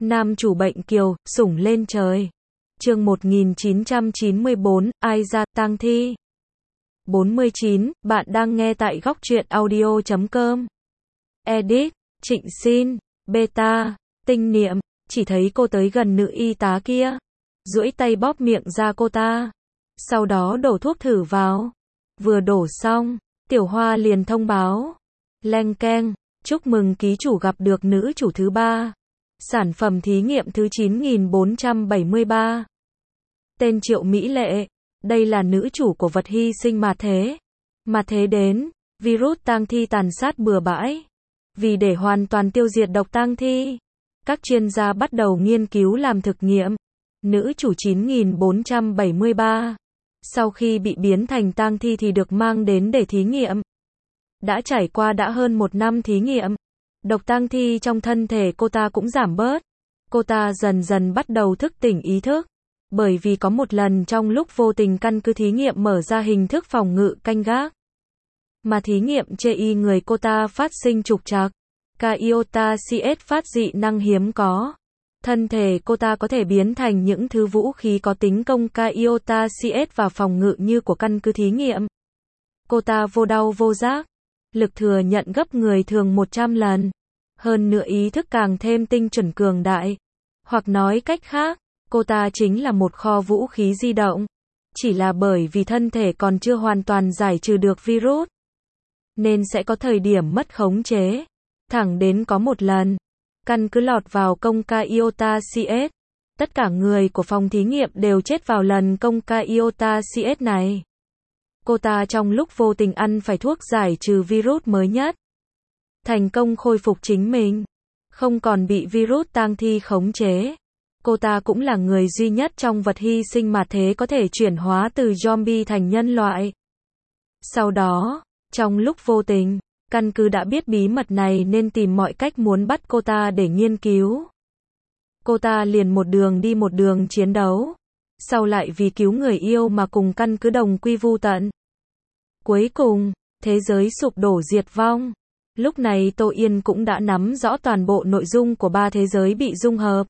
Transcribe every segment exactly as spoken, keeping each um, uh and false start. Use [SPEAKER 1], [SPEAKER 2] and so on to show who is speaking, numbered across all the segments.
[SPEAKER 1] Nam chủ bệnh kiều, sủng lên trời. Chương một nghìn chín trăm chín mươi tư, ai ra tang thi. bốn mươi chín, bạn đang nghe tại góc truyện audio chấm com. Edit, Trịnh Xin, Beta, Tinh Niệm, chỉ thấy cô tới gần nữ y tá kia, duỗi tay bóp miệng ra cô ta. Sau đó đổ thuốc thử vào. Vừa đổ xong, Tiểu Hoa liền thông báo. Leng keng, chúc mừng ký chủ gặp được nữ chủ thứ ba. Sản phẩm thí nghiệm thứ chín nghìn bốn trăm bảy mươi ba. Tên Triệu Mỹ Lệ. Đây là nữ chủ của vật hy sinh mà thế. Mà thế đến, virus tang thi tàn sát bừa bãi. Vì để hoàn toàn tiêu diệt độc tang thi, các chuyên gia bắt đầu nghiên cứu làm thực nghiệm. Nữ chủ chín nghìn bốn trăm bảy mươi ba. Sau khi bị biến thành tang thi thì được mang đến để thí nghiệm. Đã trải qua đã hơn một năm thí nghiệm, độc tang thi trong thân thể cô ta cũng giảm bớt. Cô ta dần dần bắt đầu thức tỉnh ý thức. Bởi vì có một lần trong lúc vô tình căn cứ thí nghiệm mở ra hình thức phòng ngự canh gác. Mà thí nghiệm chê y người cô ta phát sinh trục trặc. K-iota xê ét phát dị năng hiếm có. Thân thể cô ta có thể biến thành những thứ vũ khí có tính công K-iota xê ét và phòng ngự như của căn cứ thí nghiệm. Cô ta vô đau vô giác. Lực thừa nhận gấp người thường một trăm lần. Hơn nữa ý thức càng thêm tinh chuẩn cường đại. Hoặc nói cách khác, cô ta chính là một kho vũ khí di động. Chỉ là bởi vì thân thể còn chưa hoàn toàn giải trừ được virus, nên sẽ có thời điểm mất khống chế. Thẳng đến có một lần, căn cứ lọt vào công K-iota xê ét. Tất cả người của phòng thí nghiệm đều chết vào lần công K-iota xê ét này. Cô ta trong lúc vô tình ăn phải thuốc giải trừ virus mới nhất, thành công khôi phục chính mình, không còn bị virus tang thi khống chế. Cô ta cũng là người duy nhất trong vật hy sinh mà thế có thể chuyển hóa từ zombie thành nhân loại. Sau đó, trong lúc vô tình, căn cứ đã biết bí mật này nên tìm mọi cách muốn bắt cô ta để nghiên cứu. Cô ta liền một đường đi một đường chiến đấu. Sau lại vì cứu người yêu mà cùng căn cứ đồng quy vu tận. Cuối cùng, thế giới sụp đổ diệt vong. Lúc này Tô Yên cũng đã nắm rõ toàn bộ nội dung của ba thế giới bị dung hợp.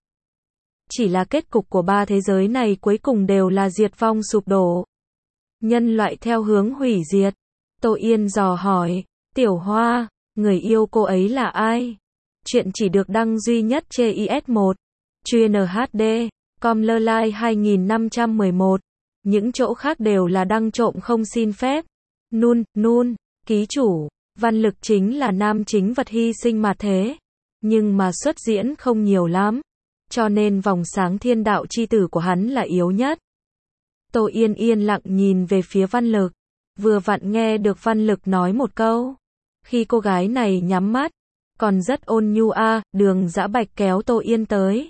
[SPEAKER 1] Chỉ là kết cục của ba thế giới này cuối cùng đều là diệt vong sụp đổ. Nhân loại theo hướng hủy diệt. Tô Yên dò hỏi, Tiểu Hoa, người yêu cô ấy là ai? Chuyện chỉ được đăng duy nhất trên i ét một. Chuyên hát đê. Com lơ lai hai nghìn năm trăm mười một. Những chỗ khác đều là đăng trộm không xin phép. Nun, nun, ký chủ, văn lực chính là nam chính vật hy sinh mà thế. Nhưng mà xuất diễn không nhiều lắm. Cho nên vòng sáng thiên đạo chi tử của hắn là yếu nhất. Tô Yên yên lặng nhìn về phía văn lực. Vừa vặn nghe được văn lực nói một câu. Khi cô gái này nhắm mắt, còn rất ôn nhu a, Đường Dã Bạch kéo Tô Yên tới.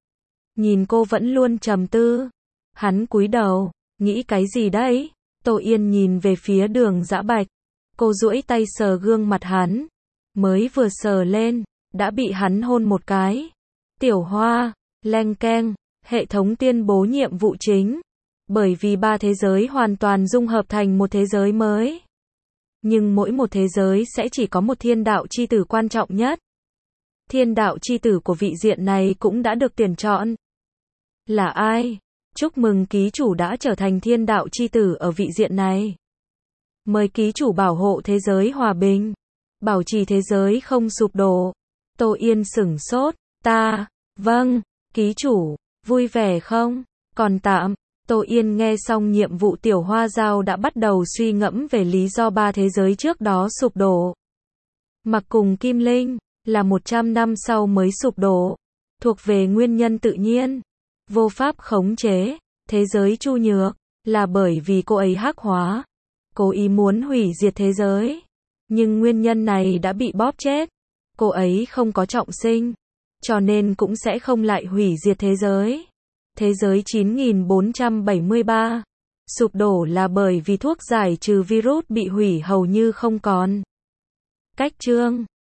[SPEAKER 1] Nhìn cô vẫn luôn trầm tư. Hắn cúi đầu, nghĩ cái gì đấy? Tô Yên nhìn về phía Đường Dã Bạch. Cô duỗi tay sờ gương mặt hắn. Mới vừa sờ lên, đã bị hắn hôn một cái. Tiểu Hoa, leng keng, hệ thống tuyên bố nhiệm vụ chính. Bởi vì ba thế giới hoàn toàn dung hợp thành một thế giới mới. Nhưng mỗi một thế giới sẽ chỉ có một thiên đạo chi tử quan trọng nhất. Thiên đạo chi tử của vị diện này cũng đã được tuyển chọn. Là ai? Chúc mừng ký chủ đã trở thành thiên đạo chi tử ở vị diện này. Mời ký chủ bảo hộ thế giới hòa bình, bảo trì thế giới không sụp đổ. Tô Yên sửng sốt, ta, vâng, ký chủ, vui vẻ không? Còn tạm. Tô Yên nghe xong nhiệm vụ Tiểu Hoa giao đã bắt đầu suy ngẫm về lý do ba thế giới trước đó sụp đổ. Mặc cùng Kim Linh, là một trăm năm sau mới sụp đổ. Thuộc về nguyên nhân tự nhiên. Vô pháp khống chế. Thế giới Chu Nhược, là bởi vì cô ấy hắc hóa. Cố ý muốn hủy diệt thế giới. Nhưng nguyên nhân này đã bị bóp chết. Cô ấy không có trọng sinh. Cho nên cũng sẽ không lại hủy diệt thế giới. Thế giới chín nghìn bốn trăm bảy mươi ba. Sụp đổ là bởi vì thuốc giải trừ virus bị hủy hầu như không còn. Cách chương